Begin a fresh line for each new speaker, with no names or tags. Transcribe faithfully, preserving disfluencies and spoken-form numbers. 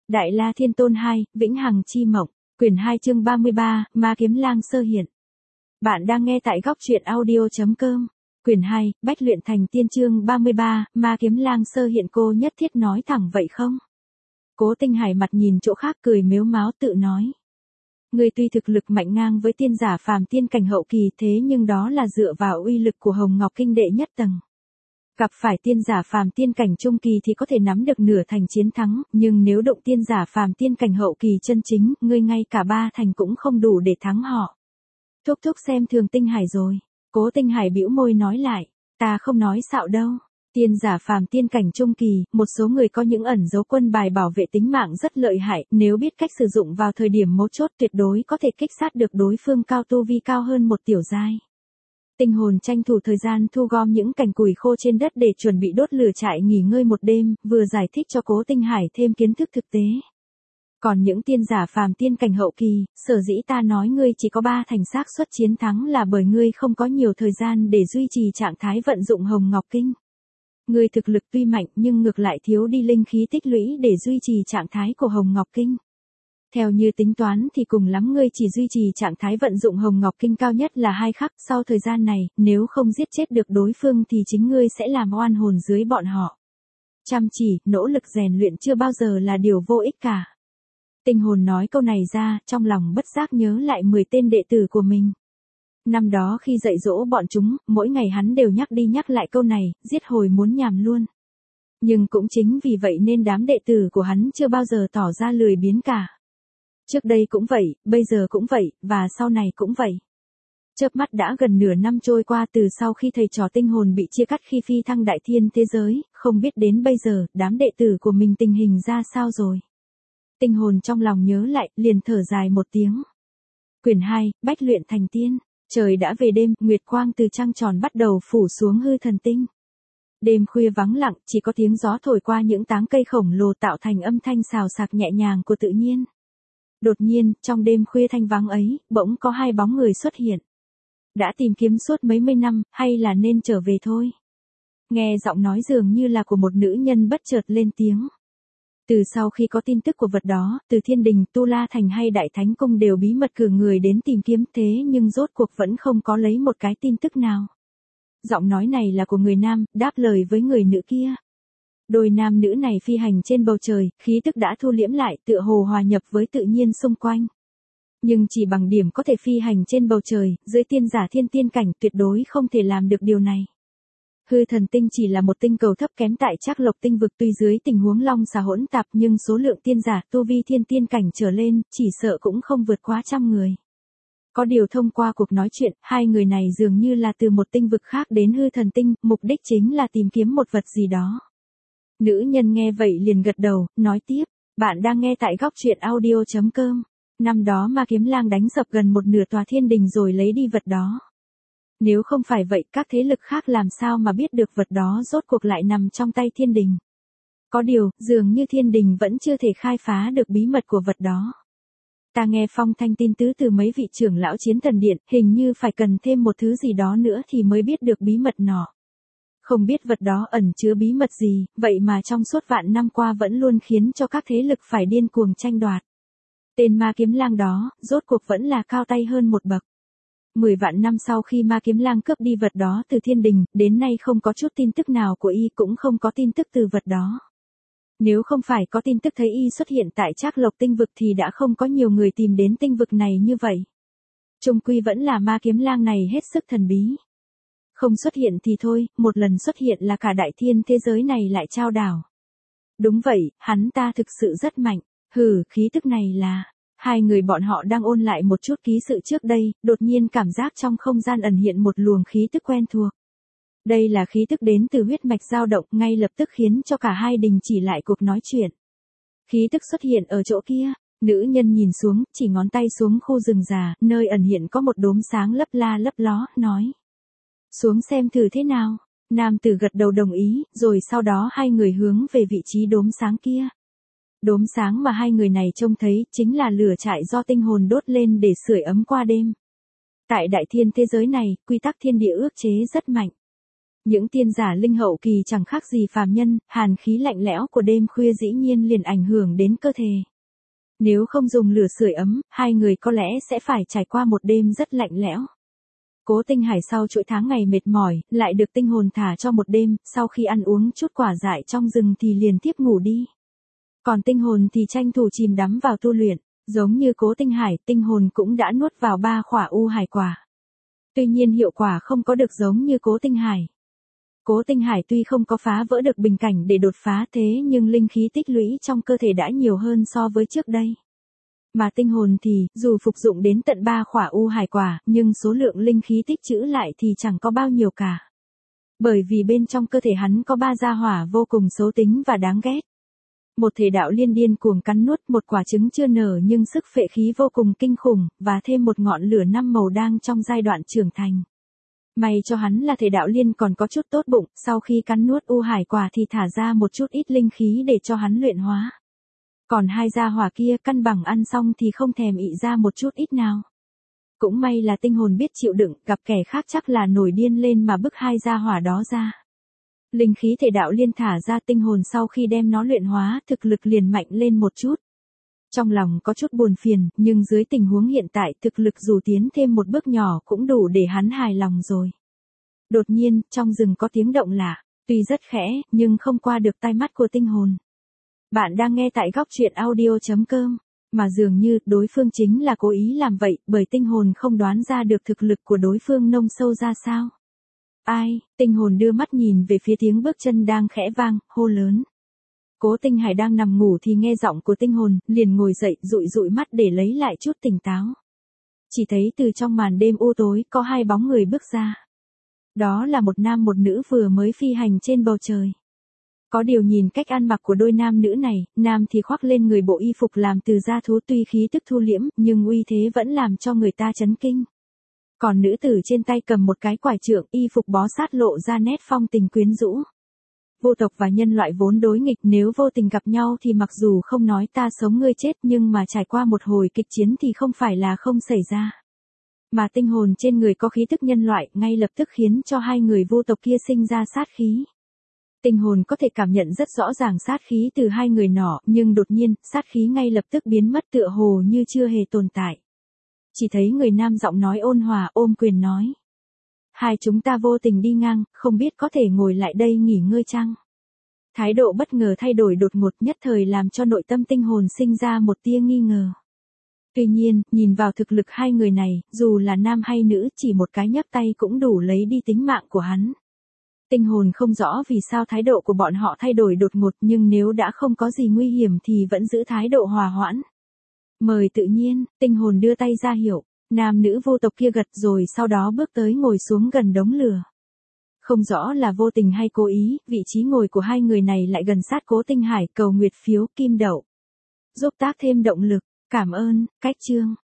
Đại La Thiên Tôn hai, Vĩnh Hằng Chi Mộng, quyển hai chương ba mươi ba, Ma Kiếm Lang sơ hiện. Bạn đang nghe tại góc truyện audio.com. Quyển hai, Bách luyện thành tiên chương ba mươi ba, Ma Kiếm Lang sơ hiện. Cô nhất thiết nói thẳng vậy không? Cố Tinh Hải mặt nhìn chỗ khác cười mếu máo tự nói. Người tuy thực lực mạnh ngang với tiên giả phàm tiên cảnh hậu kỳ, thế nhưng đó là dựa vào uy lực của Hồng Ngọc Kinh đệ nhất tầng. Gặp phải tiên giả phàm tiên cảnh trung kỳ thì có thể nắm được nửa thành chiến thắng, nhưng nếu động tiên giả phàm tiên cảnh hậu kỳ chân chính, ngươi ngay cả ba thành cũng không đủ để thắng họ. Thúc thúc xem thường Tinh Hải rồi. Cố Tinh Hải bĩu môi nói lại, ta không nói xạo đâu. Tiên giả phàm tiên cảnh trung kỳ, một số người có những ẩn dấu quân bài bảo vệ tính mạng rất lợi hại, nếu biết cách sử dụng vào thời điểm mấu chốt tuyệt đối có thể kích sát được đối phương cao tu vi cao hơn một tiểu giai. Tinh hồn tranh thủ thời gian thu gom những cành củi khô trên đất để chuẩn bị đốt lửa trại nghỉ ngơi một đêm, vừa giải thích cho Cố Tinh Hải thêm kiến thức thực tế. Còn những tiên giả phàm tiên cảnh hậu kỳ, sở dĩ ta nói ngươi chỉ có ba thành xác suất chiến thắng là bởi ngươi không có nhiều thời gian để duy trì trạng thái vận dụng Hồng Ngọc Kinh. Ngươi thực lực tuy mạnh nhưng ngược lại thiếu đi linh khí tích lũy để duy trì trạng thái của Hồng Ngọc Kinh. Theo như tính toán thì cùng lắm ngươi chỉ duy trì trạng thái vận dụng Hồng Ngọc Kinh cao nhất là hai khắc, sau thời gian này, nếu không giết chết được đối phương thì chính ngươi sẽ làm oan hồn dưới bọn họ. Chăm chỉ, nỗ lực rèn luyện chưa bao giờ là điều vô ích cả. Tinh hồn nói câu này ra, trong lòng bất giác nhớ lại mười tên đệ tử của mình. Năm đó khi dạy dỗ bọn chúng, mỗi ngày hắn đều nhắc đi nhắc lại câu này, giết hồi muốn nhàm luôn. Nhưng cũng chính vì vậy nên đám đệ tử của hắn chưa bao giờ tỏ ra lười biếng cả. Trước đây cũng vậy, bây giờ cũng vậy, và sau này cũng vậy. Chớp mắt đã gần nửa năm trôi qua từ sau khi thầy trò tinh hồn bị chia cắt khi phi thăng đại thiên thế giới, không biết đến bây giờ, đám đệ tử của mình tình hình ra sao rồi. Tinh hồn trong lòng nhớ lại, liền thở dài một tiếng. Quyển hai, Bách luyện thành tiên. Trời đã về đêm, nguyệt quang từ trăng tròn bắt đầu phủ xuống hư thần tinh. Đêm khuya vắng lặng, chỉ có tiếng gió thổi qua những táng cây khổng lồ tạo thành âm thanh xào xạc nhẹ nhàng của tự nhiên. Đột nhiên, trong đêm khuya thanh vắng ấy, bỗng có hai bóng người xuất hiện. Đã tìm kiếm suốt mấy mươi năm, hay là nên trở về thôi? Nghe giọng nói dường như là của một nữ nhân bất chợt lên tiếng. Từ sau khi có tin tức của vật đó, từ Thiên Đình, Tu La Thành hay Đại Thánh Cung đều bí mật cử người đến tìm kiếm, thế nhưng rốt cuộc vẫn không có lấy một cái tin tức nào. Giọng nói này là của người nam, đáp lời với người nữ kia. Đôi nam nữ này phi hành trên bầu trời, khí tức đã thu liễm lại, tựa hồ hòa nhập với tự nhiên xung quanh. Nhưng chỉ bằng điểm có thể phi hành trên bầu trời, dưới tiên giả thiên tiên cảnh tuyệt đối không thể làm được điều này. Hư thần tinh chỉ là một tinh cầu thấp kém tại Trác Lộc tinh vực, tuy dưới tình huống long xà hỗn tạp nhưng số lượng tiên giả tu vi thiên tiên cảnh trở lên, chỉ sợ cũng không vượt quá trăm người. Có điều thông qua cuộc nói chuyện, hai người này dường như là từ một tinh vực khác đến hư thần tinh, mục đích chính là tìm kiếm một vật gì đó. Nữ nhân nghe vậy liền gật đầu, nói tiếp, bạn đang nghe tại góc truyện audio.com. Năm đó Ma Kiếm Lang đánh sập gần một nửa tòa thiên đình rồi lấy đi vật đó. Nếu không phải vậy, các thế lực khác làm sao mà biết được vật đó rốt cuộc lại nằm trong tay thiên đình. Có điều, dường như thiên đình vẫn chưa thể khai phá được bí mật của vật đó. Ta nghe phong thanh tin tứ từ mấy vị trưởng lão chiến thần điện, hình như phải cần thêm một thứ gì đó nữa thì mới biết được bí mật nọ. Không biết vật đó ẩn chứa bí mật gì, vậy mà trong suốt vạn năm qua vẫn luôn khiến cho các thế lực phải điên cuồng tranh đoạt. Tên Ma Kiếm Lang đó, rốt cuộc vẫn là cao tay hơn một bậc. Mười vạn năm sau khi Ma Kiếm Lang cướp đi vật đó từ thiên đình, đến nay không có chút tin tức nào của y, cũng không có tin tức từ vật đó. Nếu không phải có tin tức thấy y xuất hiện tại Trác Lộc tinh vực thì đã không có nhiều người tìm đến tinh vực này như vậy. Chung quy vẫn là Ma Kiếm Lang này hết sức thần bí. Không xuất hiện thì thôi, một lần xuất hiện là cả đại thiên thế giới này lại trao đảo. Đúng vậy, hắn ta thực sự rất mạnh. Hừ, khí tức này là... Hai người bọn họ đang ôn lại một chút ký sự trước đây, đột nhiên cảm giác trong không gian ẩn hiện một luồng khí tức quen thuộc. Đây là khí tức đến từ huyết mạch dao động, ngay lập tức khiến cho cả hai đình chỉ lại cuộc nói chuyện. Khí tức xuất hiện ở chỗ kia, nữ nhân nhìn xuống, chỉ ngón tay xuống khu rừng già, nơi ẩn hiện có một đốm sáng lấp la lấp ló, nói. Xuống xem thử thế nào. Nam tử gật đầu đồng ý, rồi sau đó hai người hướng về vị trí đốm sáng kia. Đốm sáng mà hai người này trông thấy chính là lửa trại do tinh hồn đốt lên để sưởi ấm qua đêm. Tại đại thiên thế giới này, quy tắc thiên địa ước chế rất mạnh. Những tiên giả linh hậu kỳ chẳng khác gì phàm nhân, hàn khí lạnh lẽo của đêm khuya dĩ nhiên liền ảnh hưởng đến cơ thể. Nếu không dùng lửa sưởi ấm, hai người có lẽ sẽ phải trải qua một đêm rất lạnh lẽo. Cố Tinh Hải sau chuỗi tháng ngày mệt mỏi, lại được tinh hồn thả cho một đêm, sau khi ăn uống chút quả dại trong rừng thì liền tiếp ngủ đi. Còn tinh hồn thì tranh thủ chìm đắm vào tu luyện, giống như Cố Tinh Hải, tinh hồn cũng đã nuốt vào ba khỏa u hải quả. Tuy nhiên hiệu quả không có được giống như Cố Tinh Hải. Cố Tinh Hải tuy không có phá vỡ được bình cảnh để đột phá thế nhưng linh khí tích lũy trong cơ thể đã nhiều hơn so với trước đây. Mà tinh hồn thì, dù phục dụng đến tận ba khỏa u hải quả, nhưng số lượng linh khí tích trữ lại thì chẳng có bao nhiêu cả. Bởi vì bên trong cơ thể hắn có ba gia hỏa vô cùng xấu tính và đáng ghét. Một thể đạo liên điên cuồng cắn nuốt một quả trứng chưa nở nhưng sức phệ khí vô cùng kinh khủng, và thêm một ngọn lửa năm màu đang trong giai đoạn trưởng thành. May cho hắn là thể đạo liên còn có chút tốt bụng, sau khi cắn nuốt u hải quả thì thả ra một chút ít linh khí để cho hắn luyện hóa. Còn hai gia hỏa kia căn bằng ăn xong thì không thèm ị ra một chút ít nào. Cũng may là tinh hồn biết chịu đựng, gặp kẻ khác chắc là nổi điên lên mà bức hai gia hỏa đó ra. Linh khí thể đạo liên thả ra tinh hồn sau khi đem nó luyện hóa, thực lực liền mạnh lên một chút. Trong lòng có chút buồn phiền, nhưng dưới tình huống hiện tại thực lực dù tiến thêm một bước nhỏ cũng đủ để hắn hài lòng rồi. Đột nhiên, trong rừng có tiếng động lạ, tuy rất khẽ, nhưng không qua được tai mắt của tinh hồn. Bạn đang nghe tại góc truyện audio chấm com, mà dường như đối phương chính là cố ý làm vậy, bởi tinh hồn không đoán ra được thực lực của đối phương nông sâu ra sao. Ai, tinh hồn đưa mắt nhìn về phía tiếng bước chân đang khẽ vang, hô lớn. Cố Tinh Hải đang nằm ngủ thì nghe giọng của tinh hồn, liền ngồi dậy dụi dụi mắt để lấy lại chút tỉnh táo. Chỉ thấy từ trong màn đêm u tối có hai bóng người bước ra. Đó là một nam một nữ vừa mới phi hành trên bầu trời. Có điều nhìn cách ăn mặc của đôi nam nữ này, nam thì khoác lên người bộ y phục làm từ da thú tuy khí tức thu liễm, nhưng uy thế vẫn làm cho người ta chấn kinh. Còn nữ tử trên tay cầm một cái quải trượng, y phục bó sát lộ ra nét phong tình quyến rũ. Vô tộc và nhân loại vốn đối nghịch, nếu vô tình gặp nhau thì mặc dù không nói ta sống ngươi chết nhưng mà trải qua một hồi kịch chiến thì không phải là không xảy ra. Mà tinh hồn trên người có khí tức nhân loại, ngay lập tức khiến cho hai người vô tộc kia sinh ra sát khí. Tinh hồn có thể cảm nhận rất rõ ràng sát khí từ hai người nọ, nhưng đột nhiên, sát khí ngay lập tức biến mất tựa hồ như chưa hề tồn tại. Chỉ thấy người nam giọng nói ôn hòa ôm quyền nói. Hai chúng ta vô tình đi ngang, không biết có thể ngồi lại đây nghỉ ngơi chăng? Thái độ bất ngờ thay đổi đột ngột nhất thời làm cho nội tâm tinh hồn sinh ra một tia nghi ngờ. Tuy nhiên, nhìn vào thực lực hai người này, dù là nam hay nữ chỉ một cái nhấc tay cũng đủ lấy đi tính mạng của hắn. Tinh hồn không rõ vì sao thái độ của bọn họ thay đổi đột ngột nhưng nếu đã không có gì nguy hiểm thì vẫn giữ thái độ hòa hoãn. Mời tự nhiên, tinh hồn đưa tay ra hiệu, nam nữ vô tộc kia gật rồi sau đó bước tới ngồi xuống gần đống lửa. Không rõ là vô tình hay cố ý, vị trí ngồi của hai người này lại gần sát Cố Tinh Hải, cầu nguyệt phiếu kim đậu. Giúp tác thêm động lực, cảm ơn, cách chương.